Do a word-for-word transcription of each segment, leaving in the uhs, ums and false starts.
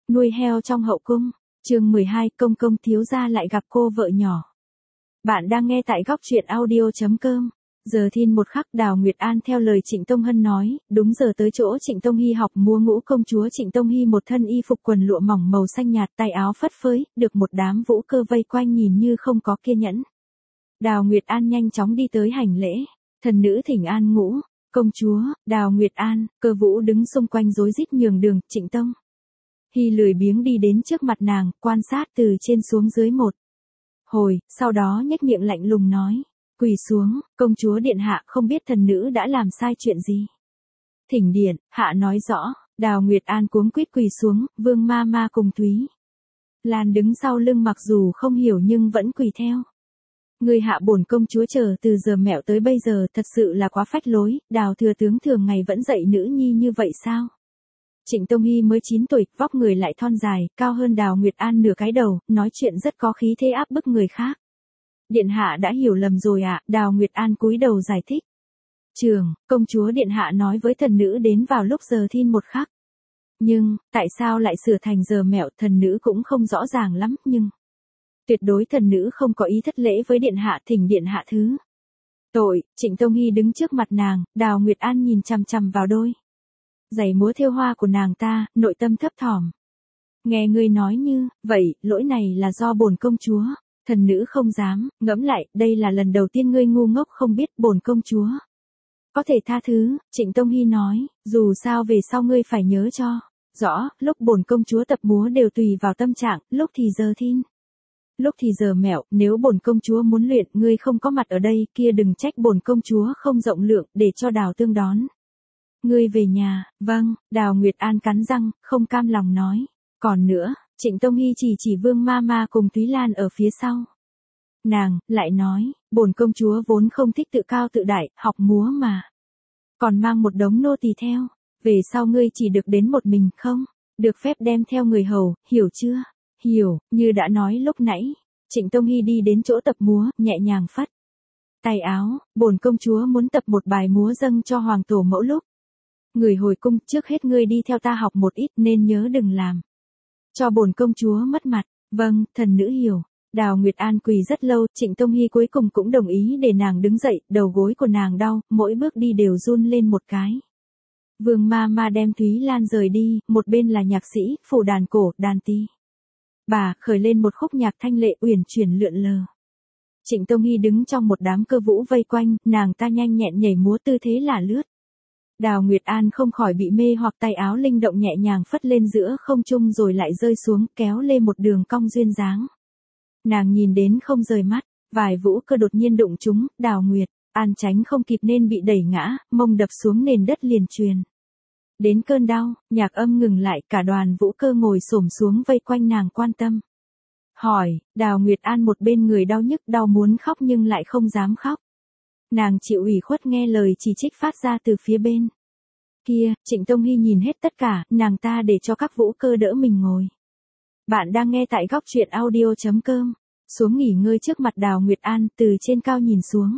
Nuôi heo trong hậu cung. Chương mười hai, công công thiếu gia lại gặp cô vợ nhỏ. Bạn đang nghe tại góc truyện audio chấm com. Giờ thìn một khắc, Đào Nguyệt An theo lời Trịnh Tông Hân nói, đúng giờ tới chỗ Trịnh Tông Hy học múa ngũ công chúa. Trịnh Tông Hy một thân y phục quần lụa mỏng màu xanh nhạt, tay áo phất phới, được một đám vũ cơ vây quanh nhìn như không có kiên nhẫn. Đào Nguyệt An nhanh chóng đi tới hành lễ. Thần nữ thỉnh an ngũ công chúa. Đào Nguyệt An, cơ vũ đứng xung quanh rối rít nhường đường. Trịnh Tông Hy lười biếng đi đến trước mặt nàng, quan sát từ trên xuống dưới một hồi, sau đó nhếch miệng lạnh lùng nói, quỳ xuống, công chúa điện hạ không biết thần nữ đã làm sai chuyện gì. Thỉnh điện hạ nói rõ. Đào Nguyệt An cuống quýt quỳ xuống, Vương ma ma cùng Thúy Lan đứng sau lưng mặc dù không hiểu nhưng vẫn quỳ theo. Người hạ bổn công chúa chờ từ giờ mẹo tới bây giờ thật sự là quá phách lối. Đào thừa tướng thường ngày vẫn dạy nữ nhi như vậy sao? Trịnh Tông Hy mới chín tuổi, vóc người lại thon dài, cao hơn Đào Nguyệt An nửa cái đầu, nói chuyện rất có khí thế áp bức người khác. Điện hạ đã hiểu lầm rồi ạ. À? Đào Nguyệt An cúi đầu giải thích. Trường, công chúa điện hạ nói với thần nữ đến vào lúc giờ thìn một khắc. Nhưng, tại sao lại sửa thành giờ mẹo, thần nữ cũng không rõ ràng lắm, nhưng tuyệt đối thần nữ không có ý thất lễ với điện hạ, thỉnh điện hạ thứ tội. Trịnh Tông Hy đứng trước mặt nàng, Đào Nguyệt An nhìn chằm chằm vào đôi giày múa thêu hoa của nàng ta, nội tâm thấp thỏm. Nghe ngươi nói như vậy, lỗi này là do bổn công chúa. Thần nữ không dám, ngẫm lại, đây là lần đầu tiên ngươi ngu ngốc không biết bổn công chúa có thể tha thứ. Trịnh Tông Hy nói, dù sao về sau ngươi phải nhớ cho rõ, lúc bổn công chúa tập múa đều tùy vào tâm trạng, lúc thì giờ thìn, lúc thì giờ mẹo, nếu bổn công chúa muốn luyện, ngươi không có mặt ở đây, kia đừng trách bổn công chúa không rộng lượng, để cho Đào tương đón ngươi về nhà. Vâng. Đào Nguyệt An cắn răng, không cam lòng nói. Còn nữa, Trịnh Tông Hy chỉ chỉ Vương ma ma cùng Thúy Lan ở phía sau nàng, lại nói, bổn công chúa vốn không thích tự cao tự đại, học múa mà còn mang một đống nô tỳ theo, về sau ngươi chỉ được đến một mình, không được phép đem theo người hầu, hiểu chưa? Hiểu. Như đã nói lúc nãy, Trịnh Tông Hy đi đến chỗ tập múa, nhẹ nhàng phất tay áo, bổn công chúa muốn tập một bài múa dâng cho hoàng tổ mẫu lúc người hồi cung, trước hết ngươi đi theo ta học một ít, nên nhớ đừng làm cho bổn công chúa mất mặt. Vâng, thần nữ hiểu. Đào Nguyệt An quỳ rất lâu, Trịnh Tông Hy cuối cùng cũng đồng ý để nàng đứng dậy, đầu gối của nàng đau, mỗi bước đi đều run lên một cái. Vương ma ma đem Thúy Lan rời đi, một bên là nhạc sĩ, phủ đàn cổ, đàn ti bà, khởi lên một khúc nhạc thanh lệ uyển chuyển lượn lờ. Trịnh Tông Hy đứng trong một đám cơ vũ vây quanh, nàng ta nhanh nhẹn nhảy múa tư thế là lướt. Đào Nguyệt An không khỏi bị mê hoặc, tay áo linh động nhẹ nhàng phất lên giữa không trung rồi lại rơi xuống, kéo lê một đường cong duyên dáng. Nàng nhìn đến không rời mắt, vài vũ cơ đột nhiên đụng chúng, Đào Nguyệt An tránh không kịp nên bị đẩy ngã, mông đập xuống nền đất liền truyền đến cơn đau. Nhạc âm ngừng lại, cả đoàn vũ cơ ngồi xổm xuống vây quanh nàng quan tâm hỏi. Đào Nguyệt An một bên người đau nhức đau muốn khóc nhưng lại không dám khóc. Nàng chịu ủy khuất nghe lời chỉ trích phát ra từ phía bên kia. Trịnh Tông Hy nhìn hết tất cả, nàng ta để cho các vũ cơ đỡ mình ngồi. Bạn đang nghe tại góc truyện audio chấm com. Xuống nghỉ ngơi trước mặt Đào Nguyệt An, từ trên cao nhìn xuống.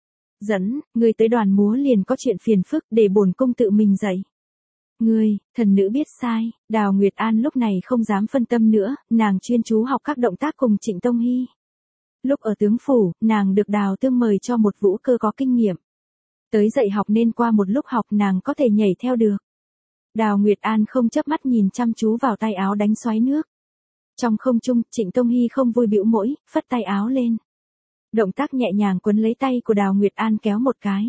Dẫn, ngươi tới đoàn múa liền có chuyện phiền phức, để bổn cung tự mình dạy ngươi. Thần nữ biết sai. Đào Nguyệt An lúc này không dám phân tâm nữa, nàng chuyên chú học các động tác cùng Trịnh Tông Hy. Lúc ở tướng phủ, nàng được Đào tương mời cho một vũ cơ có kinh nghiệm tới dạy học nên qua một lúc học nàng có thể nhảy theo được. Đào Nguyệt An không chớp mắt nhìn chăm chú vào tay áo đánh xoáy nước. Trong không trung, Trịnh Tông Hy không vui bĩu môi, phất tay áo lên. Động tác nhẹ nhàng quấn lấy tay của Đào Nguyệt An kéo một cái.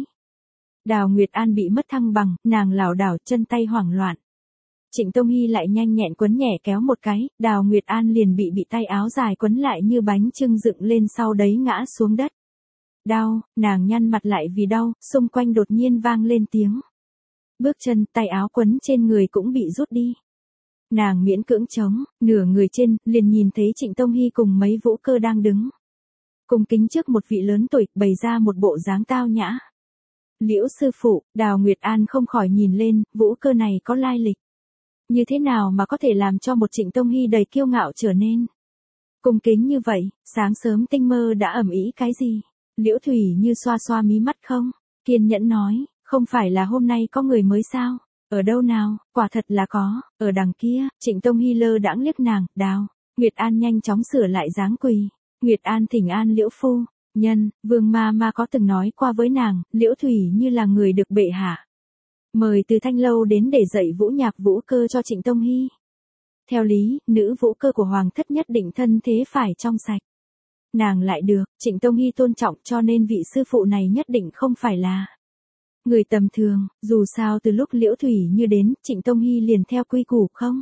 Đào Nguyệt An bị mất thăng bằng, nàng lảo đảo, chân tay hoảng loạn. Trịnh Tông Hy lại nhanh nhẹn quấn nhẹ kéo một cái, Đào Nguyệt An liền bị bị tay áo dài quấn lại như bánh chưng dựng lên, sau đấy ngã xuống đất. Đau, nàng nhăn mặt lại vì đau, xung quanh đột nhiên vang lên tiếng bước chân, tay áo quấn trên người cũng bị rút đi. Nàng miễn cưỡng chống nửa người trên, liền nhìn thấy Trịnh Tông Hy cùng mấy vũ cơ đang đứng cung kính trước một vị lớn tuổi, bày ra một bộ dáng tao nhã. Liễu sư phụ. Đào Nguyệt An không khỏi nhìn lên, vũ cơ này có lai lịch như thế nào mà có thể làm cho một Trịnh Tông Hy đầy kiêu ngạo trở nên cung kính như vậy? Sáng sớm tinh mơ đã ầm ĩ cái gì? Liễu Thủy Như xoa xoa mí mắt không kiên nhẫn nói, không phải là hôm nay có người mới sao? Ở đâu nào, quả thật là có, ở đằng kia. Trịnh Tông Hy lơ đãng liếc nàng, Đào. Nguyệt An nhanh chóng sửa lại dáng quỳ. Nguyệt An thỉnh an Liễu phu nhân, Vương ma ma có từng nói qua với nàng, Liễu Thủy như là người được bệ hạ mời từ Thanh lâu đến để dạy vũ nhạc vũ cơ cho Trịnh Tông Hy. Theo lý, nữ vũ cơ của hoàng thất nhất định thân thế phải trong sạch. Nàng lại được Trịnh Tông Hy tôn trọng, cho nên vị sư phụ này nhất định không phải là người tầm thường. Dù sao từ lúc Liễu Thủy như đến, Trịnh Tông Hy liền theo quy củ không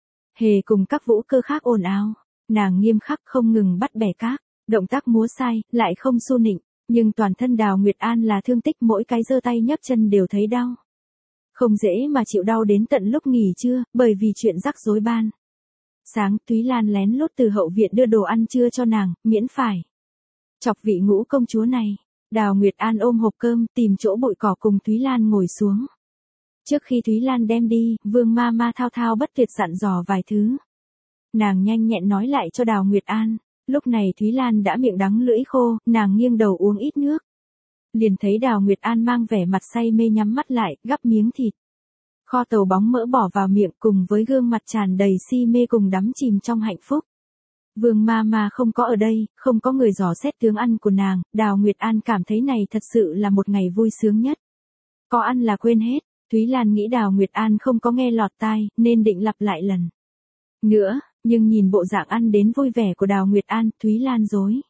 hề cùng các vũ cơ khác ồn ào. Nàng nghiêm khắc không ngừng bắt bẻ các động tác múa sai, lại không xu nịnh, nhưng toàn thân Đào Nguyệt An là thương tích, mỗi cái giơ tay nhấc chân đều thấy đau. Không dễ mà chịu đau đến tận lúc nghỉ trưa, bởi vì chuyện rắc rối ban sáng, Thúy Lan lén lút từ hậu viện đưa đồ ăn trưa cho nàng, miễn phải chọc vị ngũ công chúa này. Đào Nguyệt An ôm hộp cơm, tìm chỗ bụi cỏ cùng Thúy Lan ngồi xuống. Trước khi Thúy Lan đem đi, Vương ma ma thao thao bất tuyệt dặn dò vài thứ. Nàng nhanh nhẹn nói lại cho Đào Nguyệt An. Lúc này Thúy Lan đã miệng đắng lưỡi khô, nàng nghiêng đầu uống ít nước. Liền thấy Đào Nguyệt An mang vẻ mặt say mê nhắm mắt lại, gắp miếng thịt kho tàu bóng mỡ bỏ vào miệng, cùng với gương mặt tràn đầy si mê cùng đắm chìm trong hạnh phúc. Vương ma ma không có ở đây, không có người dò xét tướng ăn của nàng, Đào Nguyệt An cảm thấy này thật sự là một ngày vui sướng nhất. Có ăn là quên hết. Thúy Lan nghĩ Đào Nguyệt An không có nghe lọt tai, nên định lặp lại lần nữa, nhưng nhìn bộ dạng ăn đến vui vẻ của Đào Nguyệt An, Thúy Lan dối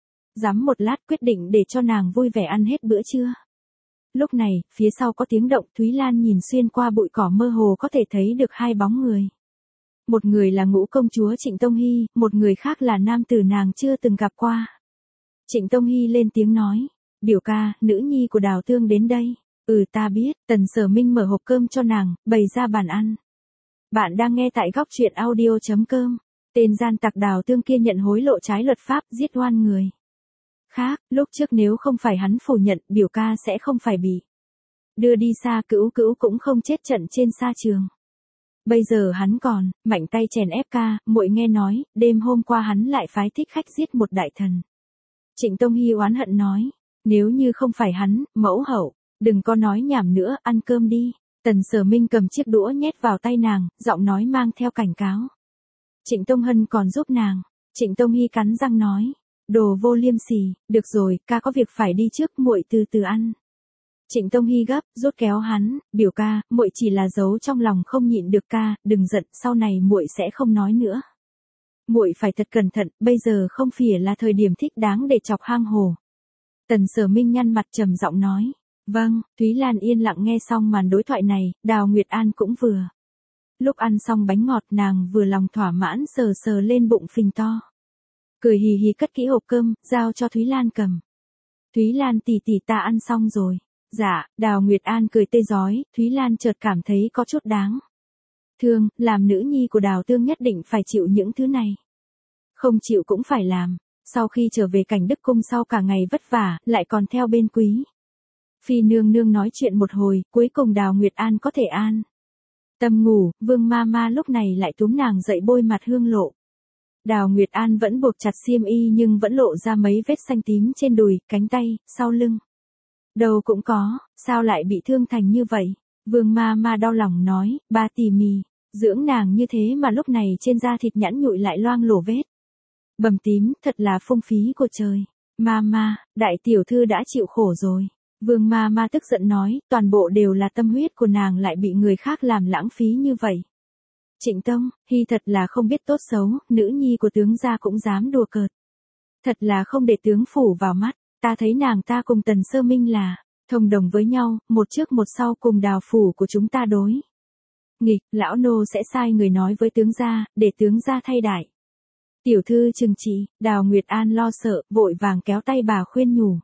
dám một lát, quyết định để cho nàng vui vẻ ăn hết bữa trưa. Lúc này, phía sau có tiếng động, Thúy Lan nhìn xuyên qua bụi cỏ, mơ hồ có thể thấy được hai bóng người. Một người là ngũ công chúa Trịnh Tông Hy, một người khác là nam tử nàng chưa từng gặp qua. Trịnh Tông Hy lên tiếng nói, biểu ca, nữ nhi của Đào Tương đến đây. Ừ ta biết. Tần Sở Minh mở hộp cơm cho nàng, bày ra bàn ăn. Bạn đang nghe tại góc truyện audio chấm com. Tên gian tặc Đào Tương kia nhận hối lộ trái luật pháp, giết oan người khác. Lúc trước nếu không phải hắn phủ nhận, biểu ca sẽ không phải bị đưa đi xa, Cữu Cữu cũng không chết trận trên sa trường. Bây giờ hắn còn mạnh tay chèn ép ca. Muội nghe nói, đêm hôm qua hắn lại phái thích khách giết một đại thần. Trịnh Tông Hy oán hận nói, nếu như không phải hắn, mẫu hậu, đừng có nói nhảm nữa, ăn cơm đi. Tần Sở Minh cầm chiếc đũa nhét vào tay nàng, giọng nói mang theo cảnh cáo. Trịnh Tông Hân còn giúp nàng. Trịnh Tông Hy cắn răng nói, đồ vô liêm sỉ, được rồi, ca có việc phải đi trước, muội từ từ ăn. Trịnh Tông Hy gấp, rút kéo hắn, biểu ca, muội chỉ là giấu trong lòng không nhịn được ca, đừng giận, sau này muội sẽ không nói nữa. Muội phải thật cẩn thận, bây giờ không phải là thời điểm thích đáng để chọc hang hồ. Tần Sở Minh nhăn mặt trầm giọng nói, vâng. Thúy Lan yên lặng nghe xong màn đối thoại này, Đào Nguyệt An cũng vừa. Lúc ăn xong bánh ngọt, nàng vừa lòng thỏa mãn sờ sờ lên bụng phình to. Cười hì hì cất kỹ hộp cơm, giao cho Thúy Lan cầm. Thúy Lan tỷ tỷ ta ăn xong rồi. Dạ. Đào Nguyệt An cười tê rói, Thúy Lan chợt cảm thấy có chút đáng thương, làm nữ nhi của Đào Tương nhất định phải chịu những thứ này. Không chịu cũng phải làm. Sau khi trở về Cảnh Đức Cung sau cả ngày vất vả, lại còn theo bên quý phi nương nương nói chuyện một hồi, cuối cùng Đào Nguyệt An có thể an tâm ngủ. Vương ma ma lúc này lại túm nàng dậy bôi mặt hương lộ. Đào Nguyệt An vẫn buộc chặt xiêm y nhưng vẫn lộ ra mấy vết xanh tím trên đùi, cánh tay, sau lưng. Đầu cũng có, sao lại bị thương thành như vậy? Vương ma ma đau lòng nói, ba tỉ mỉ dưỡng nàng như thế mà lúc này trên da thịt nhẵn nhụi lại loang lổ vết bầm tím, thật là phung phí của trời. Ma ma, đại tiểu thư đã chịu khổ rồi. Vương ma ma tức giận nói, toàn bộ đều là tâm huyết của nàng lại bị người khác làm lãng phí như vậy. Trịnh Tông Hy thật là không biết tốt xấu, nữ nhi của tướng gia cũng dám đùa cợt. Thật là không để tướng phủ vào mắt. Ta thấy nàng ta cùng Tần Sơ Minh là thông đồng với nhau, một trước một sau cùng Đào phủ của chúng ta đối nghịch. Lão nô sẽ sai người nói với tướng gia, để tướng gia thay đại tiểu thư trừng trị. Đào Nguyệt An lo sợ, vội vàng kéo tay bà khuyên nhủ.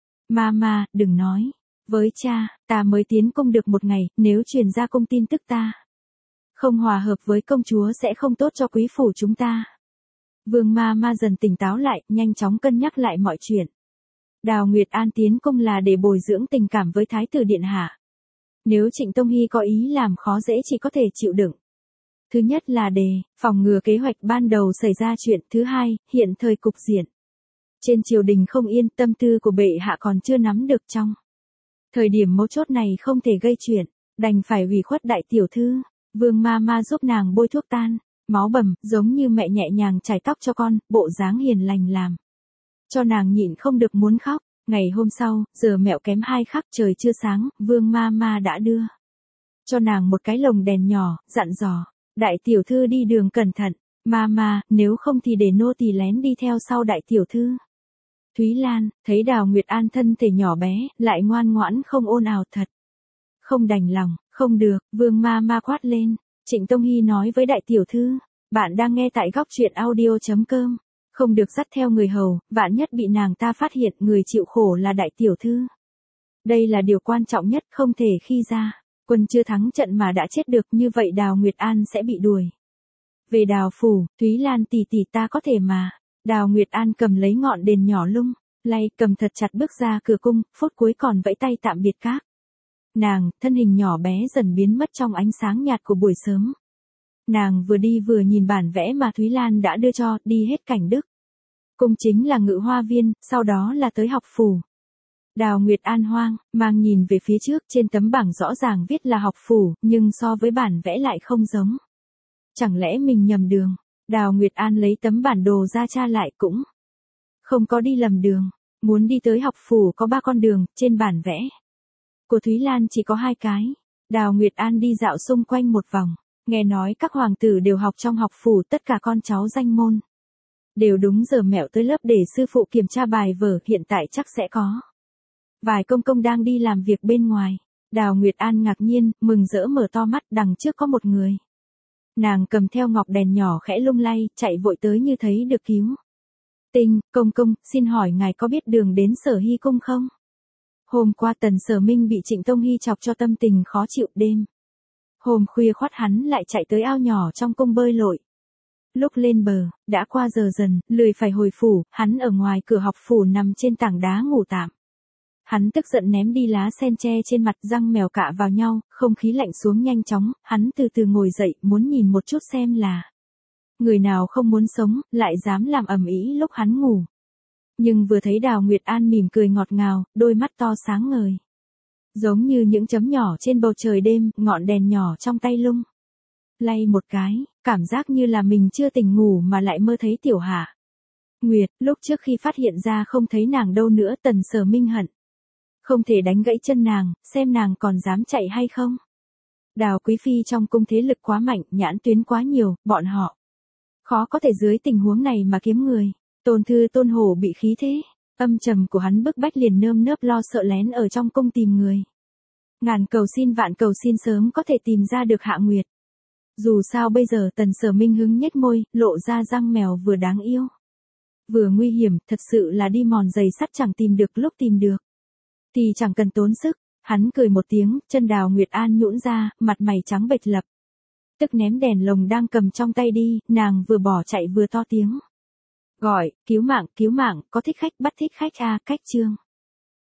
Mama, đừng nói với cha, ta mới tiến cung được một ngày, nếu truyền ra cung tin tức ta không hòa hợp với công chúa sẽ không tốt cho quý phủ chúng ta. Vương ma ma dần tỉnh táo lại, nhanh chóng cân nhắc lại mọi chuyện. Đào Nguyệt An tiến cung là để bồi dưỡng tình cảm với Thái tử Điện Hạ. Nếu Trịnh Tông Hy có ý làm khó dễ chỉ có thể chịu đựng. Thứ nhất là đề phòng ngừa kế hoạch ban đầu xảy ra chuyện. Thứ hai, hiện thời cục diện trên triều đình không yên, tâm tư của bệ hạ còn chưa nắm được, trong thời điểm mấu chốt này không thể gây chuyện. Đành phải ủy khuất đại tiểu thư, Vương ma ma giúp nàng bôi thuốc tan, máu bầm, giống như mẹ nhẹ nhàng chải tóc cho con, bộ dáng hiền lành làm. Cho nàng nhịn không được muốn khóc. Ngày hôm sau, giờ mẹo kém hai khắc trời chưa sáng, Vương ma ma đã đưa cho nàng một cái lồng đèn nhỏ, dặn dò, đại tiểu thư đi đường cẩn thận, ma ma, nếu không thì để nô tỳ lén đi theo sau đại tiểu thư. Thúy Lan, thấy Đào Nguyệt An thân thể nhỏ bé, lại ngoan ngoãn không ồn ào thật. Không đành lòng, không được, Vương ma ma quát lên, Trịnh Tông Hy nói với đại tiểu thư, bạn đang nghe tại góc truyện audio.com. Không được dắt theo người hầu, vạn nhất bị nàng ta phát hiện người chịu khổ là đại tiểu thư. Đây là điều quan trọng nhất, không thể khi ra, quân chưa thắng trận mà đã chết được, như vậy Đào Nguyệt An sẽ bị đuổi về Đào phủ. Thúy Lan tỷ tỷ, ta có thể mà. Đào Nguyệt An cầm lấy ngọn đèn nhỏ lung lay, cầm thật chặt bước ra cửa cung, phút cuối còn vẫy tay tạm biệt các nàng, thân hình nhỏ bé dần biến mất trong ánh sáng nhạt của buổi sớm. Nàng vừa đi vừa nhìn bản vẽ mà Thúy Lan đã đưa cho, đi hết cảnh đức. Cung chính là Ngự Hoa Viên, sau đó là tới học phủ. Đào Nguyệt An hoang, mang nhìn về phía trước, trên tấm bảng rõ ràng viết là học phủ, nhưng so với bản vẽ lại không giống. Chẳng lẽ mình nhầm đường? Đào Nguyệt An lấy tấm bản đồ ra tra lại, cũng không có đi lầm đường. Muốn đi tới học phủ có ba con đường, trên bản vẽ của Thúy Lan chỉ có hai cái. Đào Nguyệt An đi dạo xung quanh một vòng. Nghe nói các hoàng tử đều học trong học phủ, tất cả con cháu danh môn đều đúng giờ mẹo tới lớp để sư phụ kiểm tra bài vở, hiện tại chắc sẽ có vài công công đang đi làm việc bên ngoài. Đào Nguyệt An ngạc nhiên, mừng rỡ mở to mắt, đằng trước có một người. Nàng cầm theo ngọc đèn nhỏ khẽ lung lay, chạy vội tới như thấy được cứu tinh. Công công, xin hỏi ngài có biết đường đến Sở Hy cung không? Hôm qua Tần Sở Minh bị Trịnh Tông Hy chọc cho tâm tình khó chịu, đêm hôm khuya khoắt hắn lại chạy tới ao nhỏ trong cung bơi lội. Lúc lên bờ, đã qua giờ dần, lười phải hồi phủ, hắn ở ngoài cửa học phủ nằm trên tảng đá ngủ tạm. Hắn tức giận ném đi lá sen tre trên mặt, răng mèo cạ vào nhau, không khí lạnh xuống nhanh chóng, hắn từ từ ngồi dậy, muốn nhìn một chút xem là người nào không muốn sống, lại dám làm ầm ĩ lúc hắn ngủ. Nhưng vừa thấy Đào Nguyệt An mỉm cười ngọt ngào, đôi mắt to sáng ngời, giống như những chấm nhỏ trên bầu trời đêm, ngọn đèn nhỏ trong tay lung lay một cái, cảm giác như là mình chưa tỉnh ngủ mà lại mơ thấy Tiểu Hạ Nguyệt. Lúc trước khi phát hiện ra không thấy nàng đâu nữa, Tần Sở Minh hận không thể đánh gãy chân nàng, xem nàng còn dám chạy hay không. Đào quý phi trong cung thế lực quá mạnh, nhãn tuyến quá nhiều, bọn họ khó có thể dưới tình huống này mà kiếm người. Tôn thư Tôn Hổ bị khí thế âm trầm của hắn bức bách, liền nơm nớp lo sợ lén ở trong cung tìm người. Ngàn cầu xin vạn cầu xin sớm có thể tìm ra được Hạ Nguyệt. Dù sao bây giờ Tần Sở Minh hứng nhếch môi, lộ ra răng mèo vừa đáng yêu vừa nguy hiểm, thật sự là đi mòn giày sắt chẳng tìm được, lúc tìm được thì chẳng cần tốn sức. Hắn cười một tiếng, chân Đào Nguyệt An nhũn ra, mặt mày trắng bệch lập tức ném đèn lồng đang cầm trong tay đi, nàng vừa bỏ chạy vừa to tiếng gọi, cứu mạng, cứu mạng, có thích khách bắt thích khách a, cách chương.